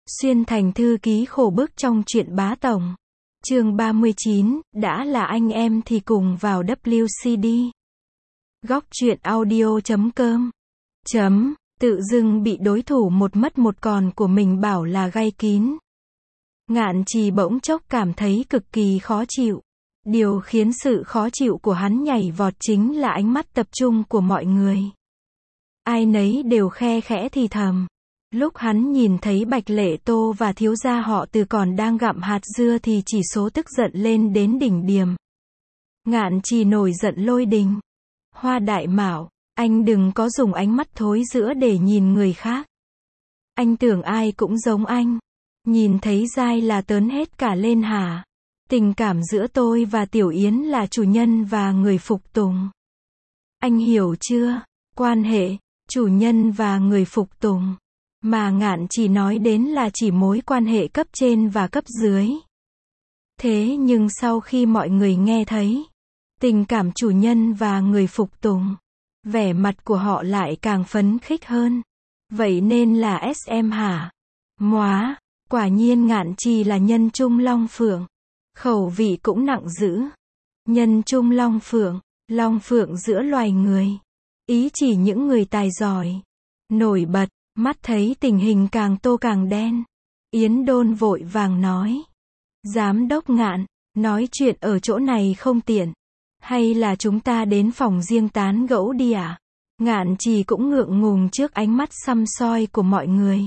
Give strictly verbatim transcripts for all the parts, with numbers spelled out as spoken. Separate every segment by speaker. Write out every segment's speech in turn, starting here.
Speaker 1: Xuyên thành thư ký khổ bức trong truyện Bá Tổng. Chương ba mươi chín, đã là anh em thì cùng vào W C D. Góc truyện audio chấm com. Chấm, tự dưng bị đối thủ một mất một còn của mình bảo là gay kín. Ngạn Trì bỗng chốc cảm thấy cực kỳ khó chịu. Điều khiến sự khó chịu của hắn nhảy vọt chính là ánh mắt tập trung của mọi người. Ai nấy đều khe khẽ thì thầm. Lúc hắn nhìn thấy Bạch Lệ Tô và thiếu gia họ Từ còn đang gặm hạt dưa thì chỉ số tức giận lên đến đỉnh điểm. Ngạn Trì nổi giận lôi đình. Hoa Đại Mạo, anh đừng có dùng ánh mắt thối rữa để nhìn người khác. Anh tưởng ai cũng giống anh. Nhìn thấy dai là tớn hết cả lên hả? Tình cảm giữa tôi và Tiểu Yến là chủ nhân và người phục tùng. Anh hiểu chưa? Quan hệ chủ nhân và người phục tùng mà Ngạn Trì nói đến là chỉ mối quan hệ cấp trên và cấp dưới. Thế nhưng sau khi mọi người nghe thấy tình cảm chủ nhân và người phục tùng, vẻ mặt của họ lại càng phấn khích hơn. Vậy nên là ét em hả? Móa, quả nhiên Ngạn Trì là nhân trung long phượng. Khẩu vị cũng nặng dữ. Nhân trung long phượng, long phượng giữa loài người. Ý chỉ những người tài giỏi, nổi bật. Mắt thấy tình hình càng tô càng đen. Yến Đôn vội vàng nói. Giám đốc Ngạn, nói chuyện ở chỗ này không tiện. Hay là chúng ta đến phòng riêng tán gẫu đi à? Ngạn Trì cũng ngượng ngùng trước ánh mắt săm soi của mọi người.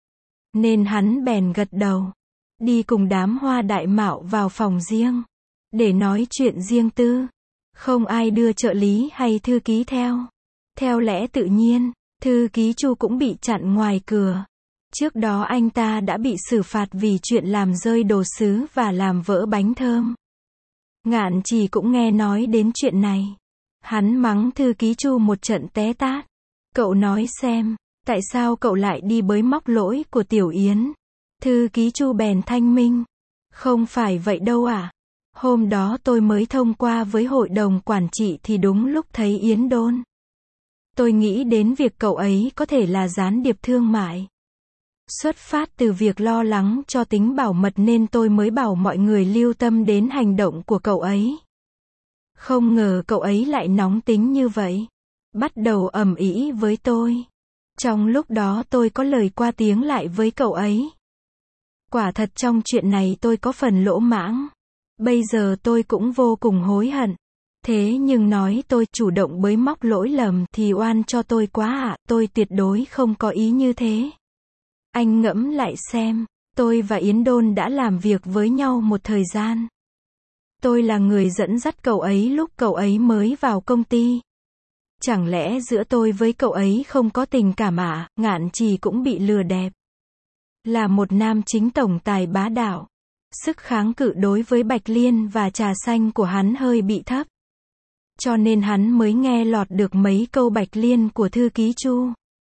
Speaker 1: Nên hắn bèn gật đầu. Đi cùng đám Hoa Đại Mạo vào phòng riêng. Để nói chuyện riêng tư. Không ai đưa trợ lý hay thư ký theo. Theo lẽ tự nhiên. Thư ký Chu cũng bị chặn ngoài cửa. Trước đó anh ta đã bị xử phạt vì chuyện làm rơi đồ sứ và làm vỡ bánh thơm. Ngạn Trì cũng nghe nói đến chuyện này. Hắn mắng thư ký Chu một trận té tát. Cậu nói xem, tại sao cậu lại đi bới móc lỗi của Tiểu Yến? Thư ký Chu bèn thanh minh. Không phải vậy đâu à. Hôm đó tôi mới thông qua với hội đồng quản trị thì đúng lúc thấy Yến Đôn. Tôi nghĩ đến việc cậu ấy có thể là gián điệp thương mại. Xuất phát từ việc lo lắng cho tính bảo mật nên tôi mới bảo mọi người lưu tâm đến hành động của cậu ấy. Không ngờ cậu ấy lại nóng tính như vậy. Bắt đầu ầm ĩ với tôi. Trong lúc đó tôi có lời qua tiếng lại với cậu ấy. Quả thật trong chuyện này tôi có phần lỗ mãng. Bây giờ tôi cũng vô cùng hối hận. Thế nhưng nói tôi chủ động bới móc lỗi lầm thì oan cho tôi quá ạ, à, tôi tuyệt đối không có ý như thế. Anh ngẫm lại xem, tôi và Yến Đôn đã làm việc với nhau một thời gian. Tôi là người dẫn dắt cậu ấy lúc cậu ấy mới vào công ty. Chẳng lẽ giữa tôi với cậu ấy không có tình cảm à? Ngạn Trì cũng bị lừa đẹp. Là một nam chính tổng tài bá đạo. Sức kháng cự đối với Bạch Liên và trà xanh của hắn hơi bị thấp. Cho nên hắn mới nghe lọt được mấy câu Bạch Liên của thư ký Chu.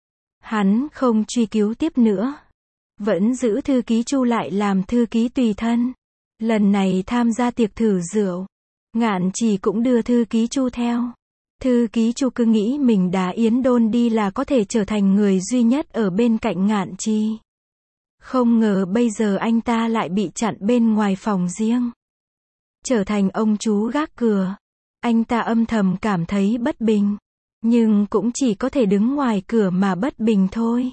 Speaker 1: Hắn không truy cứu tiếp nữa. Vẫn giữ thư ký Chu lại làm thư ký tùy thân. Lần này tham gia tiệc thử rượu. Ngạn Trì cũng đưa thư ký Chu theo. Thư ký Chu cứ nghĩ mình đá Yến Đôn đi là có thể trở thành người duy nhất ở bên cạnh Ngạn Trì. Không ngờ bây giờ anh ta lại bị chặn bên ngoài phòng riêng. Trở thành ông chú gác cửa. Anh ta âm thầm cảm thấy bất bình. Nhưng cũng chỉ có thể đứng ngoài cửa mà bất bình thôi.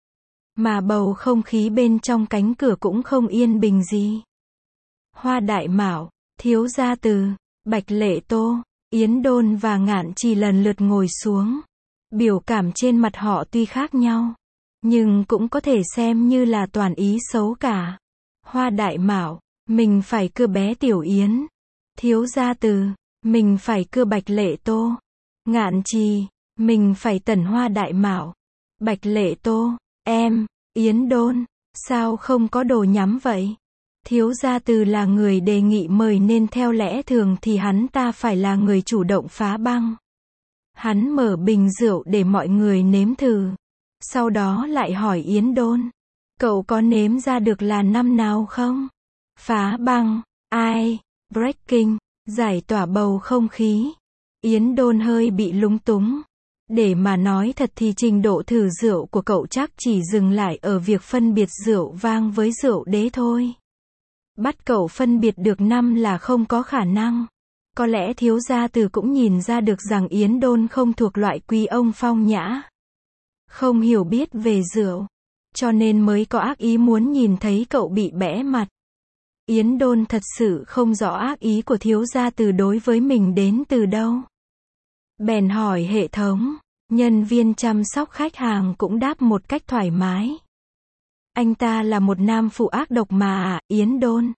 Speaker 1: Mà bầu không khí bên trong cánh cửa cũng không yên bình gì. Hoa Đại Mạo, thiếu gia Từ, Bạch Lệ Tô, Yến Đôn và Ngạn Trì lần lượt ngồi xuống. Biểu cảm trên mặt họ tuy khác nhau, nhưng cũng có thể xem như là toàn ý xấu cả. Hoa Đại Mạo, mình phải cưa bé Tiểu Yến. Thiếu gia Từ, mình phải cưa Bạch Lệ Tô. Ngạn Trì, mình phải tẩn Hoa Đại Mạo. Bạch Lệ Tô, em, Yến Đôn, sao không có đồ nhắm vậy? Thiếu gia Từ là người đề nghị mời nên theo lẽ thường thì hắn ta phải là người chủ động phá băng. Hắn mở bình rượu để mọi người nếm thử. Sau đó lại hỏi Yến Đôn. Cậu có nếm ra được là năm nào không? Phá băng, ai? Breaking, giải tỏa bầu không khí. Yến Đôn hơi bị lúng túng. Để mà nói thật thì trình độ thử rượu của cậu chắc chỉ dừng lại ở việc phân biệt rượu vang với rượu đế thôi. Bắt cậu phân biệt được năm là không có khả năng. Có lẽ thiếu gia Từ cũng nhìn ra được rằng Yến Đôn không thuộc loại quý ông phong nhã, không hiểu biết về rượu, cho nên mới có ác ý muốn nhìn thấy cậu bị bẽ mặt. Yến Đôn thật sự không rõ ác ý của thiếu gia Từ đối với mình đến từ đâu. Bèn hỏi hệ thống, nhân viên chăm sóc khách hàng cũng đáp một cách thoải mái. Anh ta là một nam phụ ác độc mà à, Yến Đôn.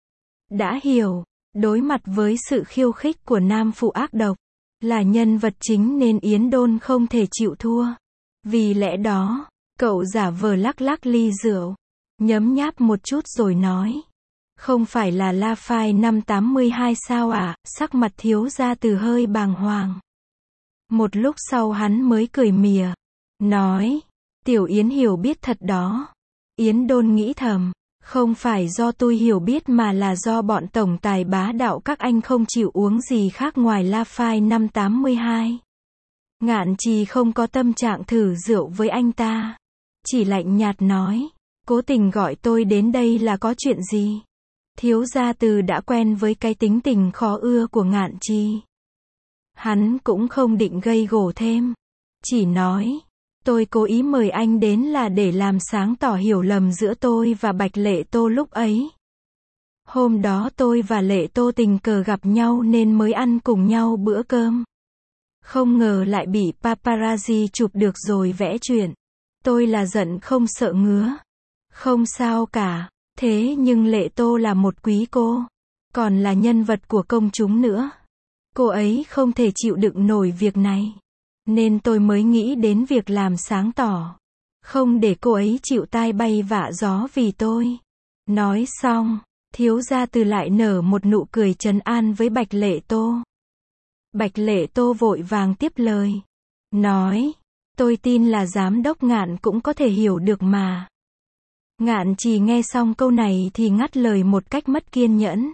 Speaker 1: Đã hiểu, đối mặt với sự khiêu khích của nam phụ ác độc, là nhân vật chính nên Yến Đôn không thể chịu thua. Vì lẽ đó, cậu giả vờ lắc lắc ly rượu, nhấm nháp một chút rồi nói. Không phải là Lafite năm tám hai sao à, sắc mặt thiếu gia Từ hơi bàng hoàng. Một lúc sau hắn mới cười mỉa, nói, tiểu Yến hiểu biết thật đó. Yến Đôn nghĩ thầm, không phải do tôi hiểu biết mà là do bọn tổng tài bá đạo các anh không chịu uống gì khác ngoài Lafite năm tám hai. Ngạn Trì không có tâm trạng thử rượu với anh ta, chỉ lạnh nhạt nói, cố tình gọi tôi đến đây là có chuyện gì? Thiếu gia Từ đã quen với cái tính tình khó ưa của Ngạn Trì. Hắn cũng không định gây gổ thêm, chỉ nói, tôi cố ý mời anh đến là để làm sáng tỏ hiểu lầm giữa tôi và Bạch Lệ Tô lúc ấy. Hôm đó tôi và Lệ Tô tình cờ gặp nhau nên mới ăn cùng nhau bữa cơm. Không ngờ lại bị paparazzi chụp được rồi vẽ chuyện. Tôi là giận không sợ ngứa. Không sao cả, thế nhưng Lệ Tô là một quý cô, còn là nhân vật của công chúng nữa. Cô ấy không thể chịu đựng nổi việc này, nên tôi mới nghĩ đến việc làm sáng tỏ, không để cô ấy chịu tai bay vạ gió vì tôi. Nói xong, thiếu gia Từ lại nở một nụ cười trấn an với Bạch Lệ Tô. Bạch Lệ Tô vội vàng tiếp lời, nói, tôi tin là giám đốc Ngạn cũng có thể hiểu được mà. Ngạn Trì nghe xong câu này thì ngắt lời một cách mất kiên nhẫn.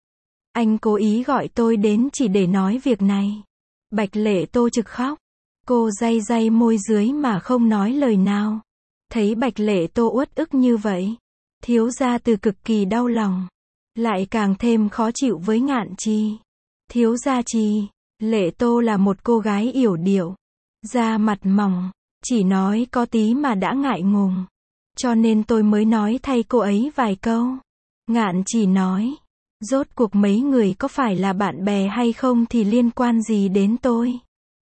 Speaker 1: Anh cố ý gọi tôi đến chỉ để nói việc này. Bạch Lệ Tô trực khóc. Cô day day môi dưới mà không nói lời nào. Thấy Bạch Lệ Tô uất ức như vậy, thiếu gia Từ cực kỳ đau lòng, lại càng thêm khó chịu với Ngạn Trì. Thiếu gia Trì, Lệ Tô là một cô gái yểu điệu, da mặt mỏng, chỉ nói có tí mà đã ngại ngùng, cho nên tôi mới nói thay cô ấy vài câu. Ngạn Trì nói, rốt cuộc mấy người có phải là bạn bè hay không thì liên quan gì đến tôi?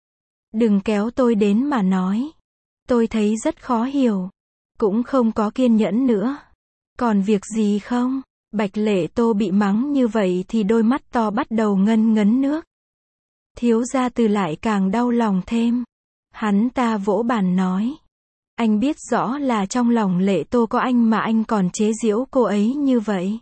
Speaker 1: Đừng kéo tôi đến mà nói. Tôi thấy rất khó hiểu, cũng không có kiên nhẫn nữa. Còn việc gì không? Bạch Lệ Tô bị mắng như vậy thì đôi mắt to bắt đầu ngân ngấn nước. Thiếu gia Từ lại càng đau lòng thêm. Hắn ta vỗ bàn nói, anh biết rõ là trong lòng Lệ Tô có anh mà anh còn chế giễu cô ấy như vậy.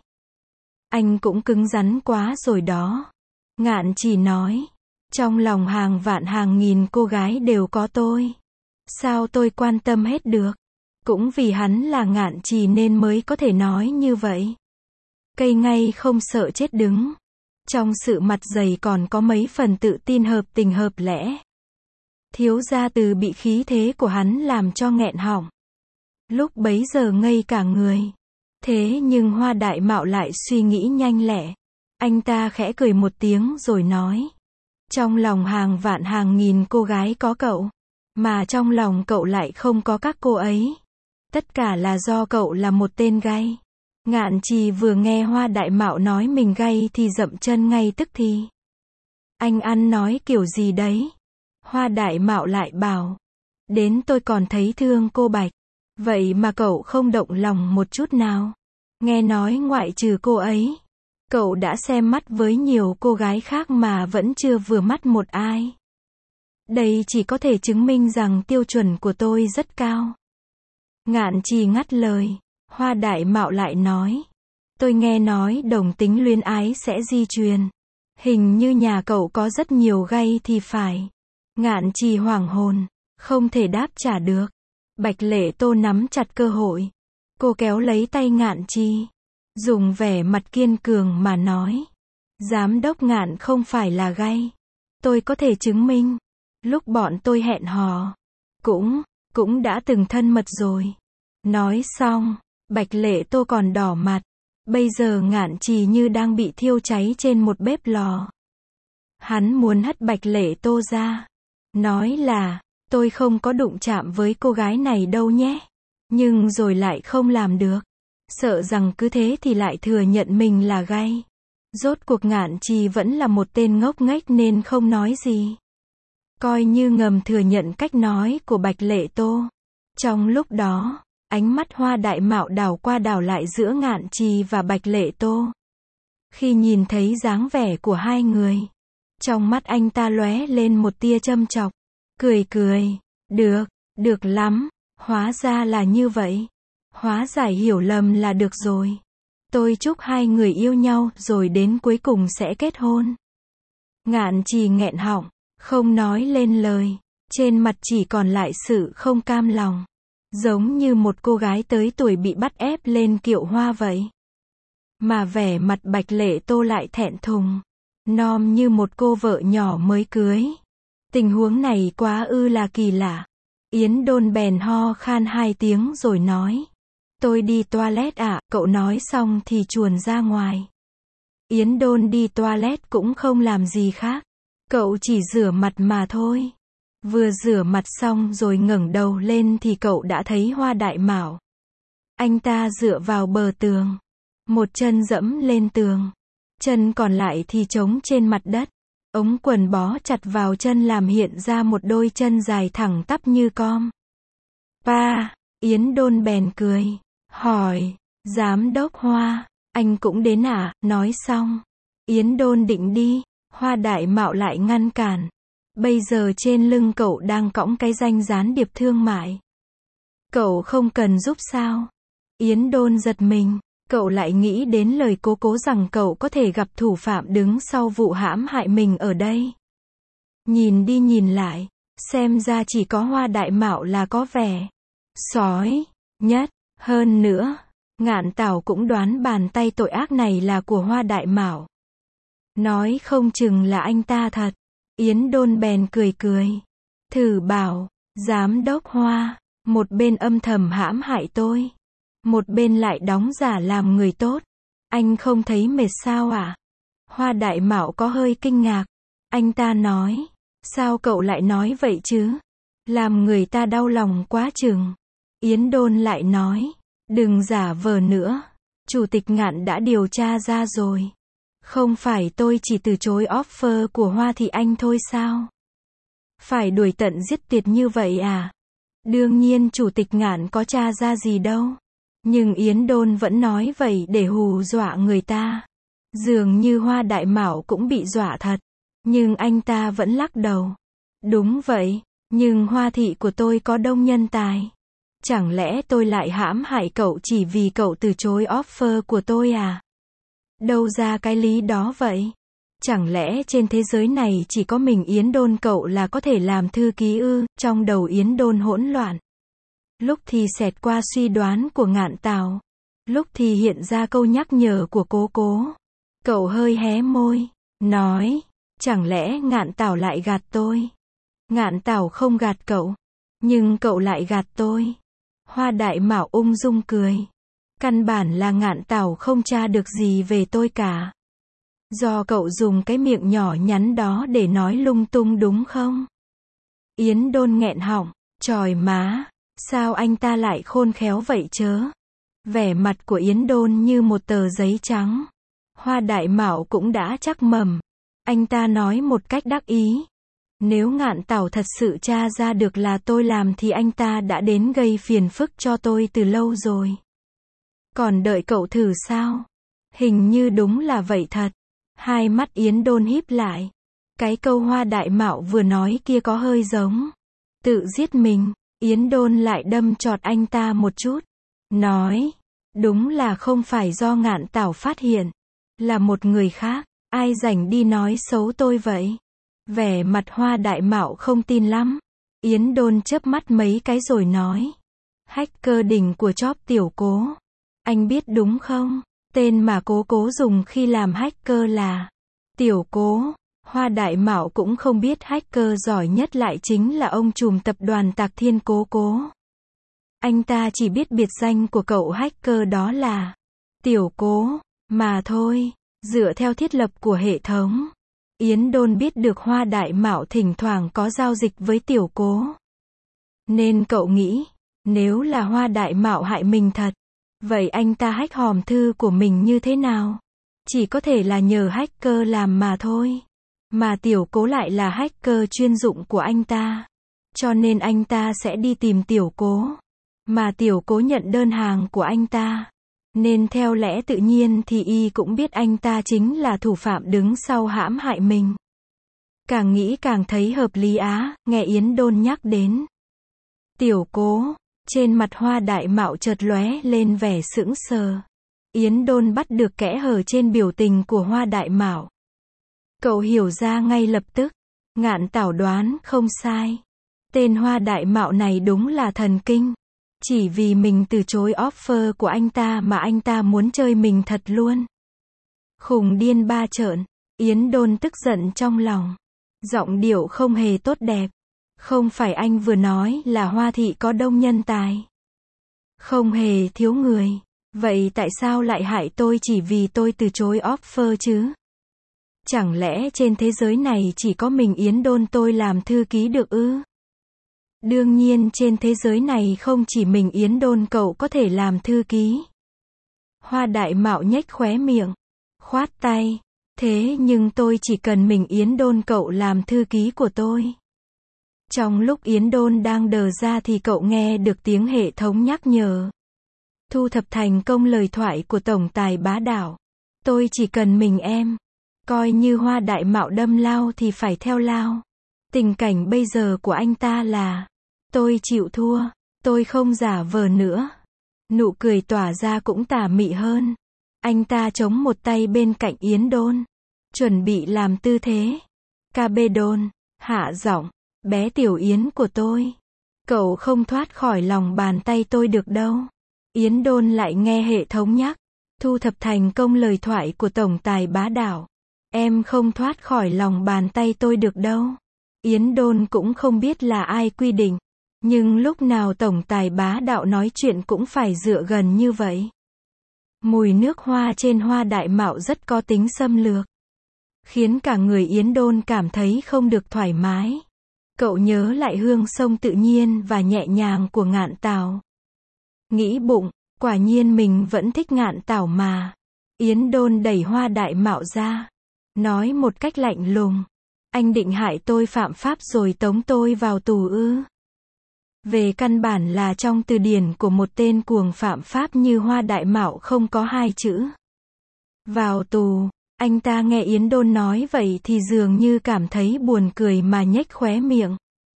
Speaker 1: Anh cũng cứng rắn quá rồi đó. Ngạn Trì nói, trong lòng hàng vạn hàng nghìn cô gái đều có tôi. Sao tôi quan tâm hết được? Cũng vì hắn là Ngạn Trì nên mới có thể nói như vậy. Cây ngay không sợ chết đứng. Trong sự mặt dày còn có mấy phần tự tin hợp tình hợp lẽ. Thiếu gia Từ bị khí thế của hắn làm cho nghẹn họng. Lúc bấy giờ ngây cả người. Thế nhưng Hoa Đại Mạo lại suy nghĩ nhanh lẹ. Anh ta khẽ cười một tiếng rồi nói, trong lòng hàng vạn hàng nghìn cô gái có cậu, mà trong lòng cậu lại không có các cô ấy. Tất cả là do cậu là một tên gay. Ngạn Trì vừa nghe Hoa Đại Mạo nói mình gay thì dậm chân ngay tức thì. Anh ăn nói kiểu gì đấy? Hoa Đại Mạo lại bảo, đến tôi còn thấy thương cô Bạch. Vậy mà cậu không động lòng một chút nào. Nghe nói ngoại trừ cô ấy, cậu đã xem mắt với nhiều cô gái khác mà vẫn chưa vừa mắt một ai. Đây chỉ có thể chứng minh rằng tiêu chuẩn của tôi rất cao. Ngạn Trì ngắt lời. Hoa Đại Mạo lại nói, tôi nghe nói đồng tính luyến ái sẽ di truyền. Hình như nhà cậu có rất nhiều gay thì phải. Ngạn Trì hoảng hồn, không thể đáp trả được. Bạch Lệ Tô nắm chặt cơ hội. Cô kéo lấy tay Ngạn Trì, dùng vẻ mặt kiên cường mà nói, giám đốc Ngạn không phải là gay. Tôi có thể chứng minh. Lúc bọn tôi hẹn hò, cũng, cũng đã từng thân mật rồi. Nói xong, Bạch Lệ Tô còn đỏ mặt. Bây giờ Ngạn Trì như đang bị thiêu cháy trên một bếp lò. Hắn muốn hất Bạch Lệ Tô ra. Nói là, tôi không có đụng chạm với cô gái này đâu nhé. Nhưng rồi lại không làm được. Sợ rằng cứ thế thì lại thừa nhận mình là gay. Rốt cuộc Ngạn Trì vẫn là một tên ngốc nghếch nên không nói gì. Coi như ngầm thừa nhận cách nói của Bạch Lệ Tô. Trong lúc đó, ánh mắt Hoa Đại Mạo đảo qua đảo lại giữa Ngạn Trì và Bạch Lệ Tô. Khi nhìn thấy dáng vẻ của hai người, trong mắt anh ta lóe lên một tia châm chọc. Cười cười, được, được lắm, hóa ra là như vậy. Hóa giải hiểu lầm là được rồi. Tôi chúc hai người yêu nhau rồi đến cuối cùng sẽ kết hôn. Ngạn Trì nghẹn họng, không nói lên lời. Trên mặt chỉ còn lại sự không cam lòng. Giống như một cô gái tới tuổi bị bắt ép lên kiệu hoa vậy. Mà vẻ mặt Bạch Lệ Tô lại thẹn thùng. Nom như một cô vợ nhỏ mới cưới. Tình huống này quá ư là kỳ lạ. Yến Đôn bèn ho khan hai tiếng rồi nói. Tôi đi toilet ạ, à, cậu nói xong thì chuồn ra ngoài. Yến Đôn đi toilet cũng không làm gì khác. Cậu chỉ rửa mặt mà thôi. Vừa rửa mặt xong rồi ngẩng đầu lên thì cậu đã thấy Hoa Đại Mạo. Anh ta dựa vào bờ tường. Một chân dẫm lên tường. Chân còn lại thì trống trên mặt đất. Ống quần bó chặt vào chân làm hiện ra một đôi chân dài thẳng tắp như com. Pa, Yến Đôn bèn cười. Hỏi, giám đốc Hoa, anh cũng đến à? Nói xong, Yến Đôn định đi. Hoa Đại Mạo lại ngăn cản. Bây giờ trên lưng cậu đang cõng cái danh gián điệp thương mại. Cậu không cần giúp sao? Yến Đôn giật mình. Cậu lại nghĩ đến lời Cố Cố rằng cậu có thể gặp thủ phạm đứng sau vụ hãm hại mình ở đây. Nhìn đi nhìn lại, xem ra chỉ có Hoa Đại Mạo là có vẻ sói nhất. Hơn nữa, Ngạn Tảo cũng đoán bàn tay tội ác này là của Hoa Đại Mạo. Nói không chừng là anh ta thật. Yến Đôn bèn cười cười. Thử bảo, giám đốc Hoa, một bên âm thầm hãm hại tôi. Một bên lại đóng giả làm người tốt. Anh không thấy mệt sao à? Hoa Đại Mạo có hơi kinh ngạc. Anh ta nói, sao cậu lại nói vậy chứ? Làm người ta đau lòng quá chừng. Yến Đôn lại nói, đừng giả vờ nữa. Chủ tịch Ngạn đã điều tra ra rồi. Không phải tôi chỉ từ chối offer của Hoa Thị Anh thôi sao? Phải đuổi tận giết tuyệt như vậy à? Đương nhiên chủ tịch Ngạn có tra ra gì đâu. Nhưng Yến Đôn vẫn nói vậy để hù dọa người ta. Dường như Hoa Đại Mạo cũng bị dọa thật. Nhưng anh ta vẫn lắc đầu. Đúng vậy, nhưng Hoa Thị của tôi có đông nhân tài. Chẳng lẽ tôi lại hãm hại cậu chỉ vì cậu từ chối offer của tôi à? Đâu ra cái lý đó vậy? Chẳng lẽ trên thế giới này chỉ có mình Yến Đôn cậu là có thể làm thư ký ư? Trong đầu Yến Đôn hỗn loạn. Lúc thì xẹt qua suy đoán của Ngạn Tảo. Lúc thì hiện ra câu nhắc nhở của Cố Cố. Cậu hơi hé môi, nói, chẳng lẽ Ngạn Tảo lại gạt tôi? Ngạn Tảo không gạt cậu, nhưng cậu lại gạt tôi. Hoa Đại Mạo ung dung cười. Căn bản là Ngạn Tảo không tra được gì về tôi cả. Do cậu dùng cái miệng nhỏ nhắn đó để nói lung tung đúng không? Yến Đôn nghẹn họng, chòi má, sao anh ta lại khôn khéo vậy chớ? Vẻ mặt của Yến Đôn như một tờ giấy trắng. Hoa Đại Mạo cũng đã chắc mẩm. Anh ta nói một cách đắc ý. Nếu Ngạn Tảo thật sự tra ra được là tôi làm thì anh ta đã đến gây phiền phức cho tôi từ lâu rồi. Còn đợi cậu thử sao? Hình như đúng là vậy thật. Hai mắt Yến Đôn híp lại. Cái câu Hoa Đại Mạo vừa nói kia có hơi giống tự giết mình. Yến Đôn lại đâm chọt anh ta một chút. Nói, đúng là không phải do Ngạn Tảo phát hiện. Là một người khác. Ai rảnh đi nói xấu tôi vậy? Vẻ mặt Hoa Đại Mạo không tin lắm. Yến Đôn chớp mắt mấy cái rồi nói. Hacker đỉnh của chóp Tiểu Cố. Anh biết đúng không? Tên mà Cố Cố dùng khi làm hacker là Tiểu Cố. Hoa Đại Mạo cũng không biết hacker giỏi nhất lại chính là ông trùm tập đoàn Tạc Thiên Cố Cố. Anh ta chỉ biết biệt danh của cậu hacker đó là Tiểu Cố, mà thôi. Dựa theo thiết lập của hệ thống, Yến Đôn biết được Hoa Đại Mạo thỉnh thoảng có giao dịch với Tiểu Cố. Nên cậu nghĩ, nếu là Hoa Đại Mạo hại mình thật, vậy anh ta hack hòm thư của mình như thế nào? Chỉ có thể là nhờ hacker làm mà thôi. Mà Tiểu Cố lại là hacker chuyên dụng của anh ta. Cho nên anh ta sẽ đi tìm Tiểu Cố. Mà Tiểu Cố nhận đơn hàng của anh ta. Nên theo lẽ tự nhiên thì y cũng biết anh ta chính là thủ phạm đứng sau hãm hại mình. Càng nghĩ càng thấy hợp lý á, nghe Yến Đôn nhắc đến Tiểu Cố, trên mặt Hoa Đại Mạo chợt lóe lên vẻ sững sờ. Yến Đôn bắt được kẽ hở trên biểu tình của Hoa Đại Mạo. Cậu hiểu ra ngay lập tức, Ngạn Tảo đoán không sai. Tên Hoa Đại Mạo này đúng là thần kinh. Chỉ vì mình từ chối offer của anh ta mà anh ta muốn chơi mình thật luôn. Khùng điên ba trợn, Yến Đôn tức giận trong lòng. Giọng điệu không hề tốt đẹp. Không phải anh vừa nói là Hoa thị có đông nhân tài, không hề thiếu người. Vậy tại sao lại hại tôi chỉ vì tôi từ chối offer chứ? Chẳng lẽ trên thế giới này chỉ có mình Yến Đôn tôi làm thư ký được ư? Đương nhiên trên thế giới này không chỉ mình Yến Đôn cậu có thể làm thư ký. Hoa Đại Mạo nhếch khóe miệng, khoát tay. Thế nhưng tôi chỉ cần mình Yến Đôn cậu làm thư ký của tôi. Trong lúc Yến Đôn đang đờ ra thì cậu nghe được tiếng hệ thống nhắc nhở. Thu thập thành công lời thoại của tổng tài Bá Đạo. Tôi chỉ cần mình em. Coi như Hoa Đại Mạo đâm lao thì phải theo lao. Tình cảnh bây giờ của anh ta là tôi chịu thua, tôi không giả vờ nữa. Nụ cười tỏa ra cũng tà mị hơn. Anh ta chống một tay bên cạnh Yến Đôn, chuẩn bị làm tư thế. Ca bê Đôn, hạ giọng, bé Tiểu Yến của tôi, cậu không thoát khỏi lòng bàn tay tôi được đâu. Yến Đôn lại nghe hệ thống nhắc, thu thập thành công lời thoại của tổng tài Bá Đạo. Em không thoát khỏi lòng bàn tay tôi được đâu. Yến Đôn cũng không biết là ai quy định, nhưng lúc nào tổng tài Bá Đạo nói chuyện cũng phải dựa gần như vậy. Mùi nước hoa trên Hoa Đại Mạo rất có tính xâm lược, khiến cả người Yến Đôn cảm thấy không được thoải mái. Cậu nhớ lại hương sông tự nhiên và nhẹ nhàng của Ngạn Tảo. Nghĩ bụng, quả nhiên mình vẫn thích Ngạn Tảo mà. Yến Đôn đẩy Hoa Đại Mạo ra, nói một cách lạnh lùng, anh định hại tôi phạm pháp rồi tống tôi vào tù ư? Về căn bản là trong từ điển của một tên cuồng phạm pháp như Hoa Đại Mạo không có hai chữ vào tù. Anh ta nghe Yến Đôn nói vậy thì dường như cảm thấy buồn cười mà nhếch khóe miệng.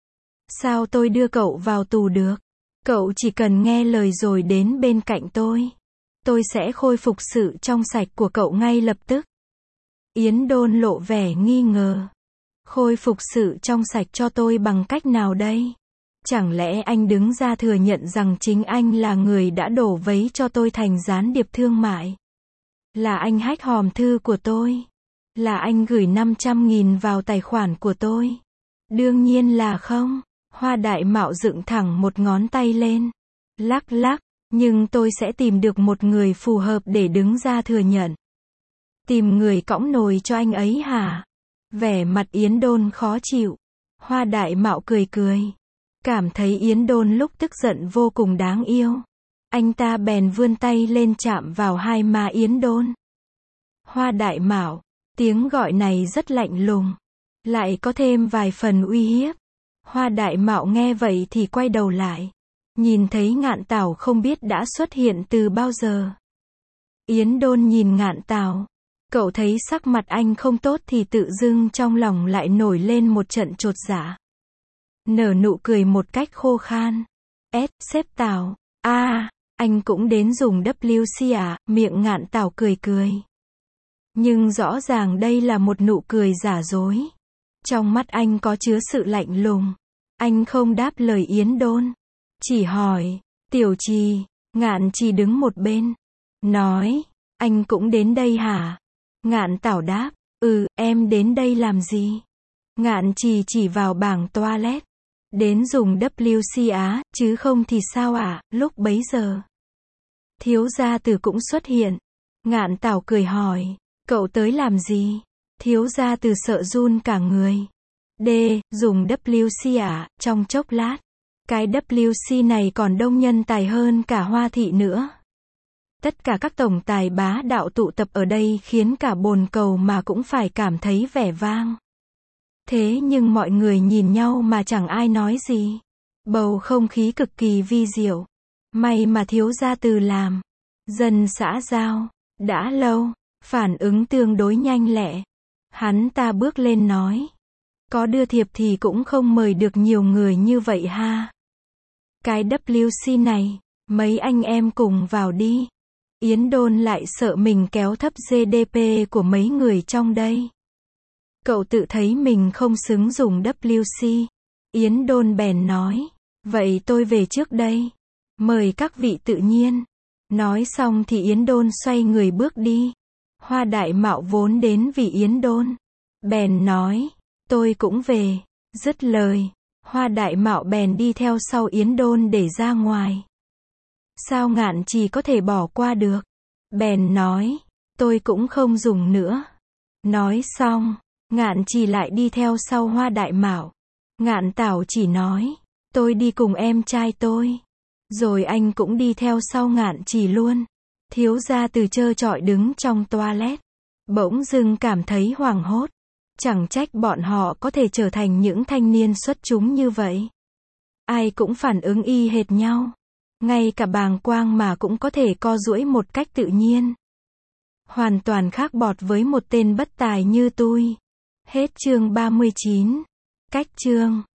Speaker 1: Sao tôi đưa cậu vào tù được? Cậu chỉ cần nghe lời rồi đến bên cạnh tôi. Tôi sẽ khôi phục sự trong sạch của cậu ngay lập tức. Yến Đôn lộ vẻ nghi ngờ. Khôi phục sự trong sạch cho tôi bằng cách nào đây? Chẳng lẽ anh đứng ra thừa nhận rằng chính anh là người đã đổ vấy cho tôi thành gián điệp thương mại? Là anh hack hòm thư của tôi? Là anh gửi năm trăm nghìn vào tài khoản của tôi? Đương nhiên là không. Hoa Đại Mạo dựng thẳng một ngón tay lên. Lắc lắc, nhưng tôi sẽ tìm được một người phù hợp để đứng ra thừa nhận. Tìm người cõng nồi cho anh ấy hả? Vẻ mặt Yến Đôn khó chịu. Hoa Đại Mạo cười cười. Cảm thấy Yến Đôn lúc tức giận vô cùng đáng yêu. Anh ta bèn vươn tay lên chạm vào hai má Yến Đôn. Hoa Đại Mạo, tiếng gọi này rất lạnh lùng, lại có thêm vài phần uy hiếp. Hoa Đại Mạo nghe vậy thì quay đầu lại, nhìn thấy Ngạn Tảo không biết đã xuất hiện từ bao giờ. Yến Đôn nhìn Ngạn Tảo, cậu thấy sắc mặt anh không tốt thì tự dưng trong lòng lại nổi lên một trận chột dạ. Nở nụ cười một cách khô khan. S, sếp Tảo, a, à, anh cũng đến dùng W C à? Miệng Ngạn Tảo cười cười. Nhưng rõ ràng đây là một nụ cười giả dối. Trong mắt anh có chứa sự lạnh lùng. Anh không đáp lời Yến Đôn, chỉ hỏi, Tiểu Trì. Ngạn Trì đứng một bên, nói, anh cũng đến đây hả? Ngạn Tảo đáp, Ừ, em đến đây làm gì? Ngạn Trì chỉ vào bảng toilet. Đến dùng W C á, chứ không thì sao ạ, à? Lúc bấy giờ. Thiếu gia Từ cũng xuất hiện. Ngạn Tảo cười hỏi, cậu tới làm gì? Thiếu gia Từ sợ run cả người. D, dùng W C ạ, à? Trong chốc lát. Cái W C này còn đông nhân tài hơn cả Hoa Thị nữa. Tất cả các tổng tài bá đạo tụ tập ở đây khiến cả bồn cầu mà cũng phải cảm thấy vẻ vang. Thế nhưng mọi người nhìn nhau mà chẳng ai nói gì. Bầu không khí cực kỳ vi diệu. May mà thiếu gia Từ làm. Dân xã giao. Đã lâu. Phản ứng tương đối nhanh lẹ. Hắn ta bước lên nói. Có đưa thiệp thì cũng không mời được nhiều người như vậy ha. Cái W C này, mấy anh em cùng vào đi. Yến Đôn lại sợ mình kéo thấp G D P của mấy người trong đây. Cậu tự thấy mình không xứng dùng W C. Yến Đôn bèn nói. Vậy tôi về trước đây. Mời các vị tự nhiên. Nói xong thì Yến Đôn xoay người bước đi. Hoa Đại Mạo vốn đến vì Yến Đôn. Bèn nói. Tôi cũng về. Dứt lời. Hoa Đại Mạo bèn đi theo sau Yến Đôn để ra ngoài. Sao Ngạn Trì có thể bỏ qua được? Bèn nói. Tôi cũng không dùng nữa. Nói xong. Ngạn Trì lại đi theo sau Hoa Đại Mạo. Ngạn Tảo chỉ nói. Tôi đi cùng em trai tôi. Rồi anh cũng đi theo sau Ngạn Trì luôn. Thiếu gia Từ trơ trọi đứng trong toilet. Bỗng dưng cảm thấy hoảng hốt. Chẳng trách bọn họ có thể trở thành những thanh niên xuất chúng như vậy. Ai cũng phản ứng y hệt nhau. Ngay cả bàng quang mà cũng có thể co duỗi một cách tự nhiên. Hoàn toàn khác bọt với một tên bất tài như tôi. Hết chương ba mươi chín. Cách chương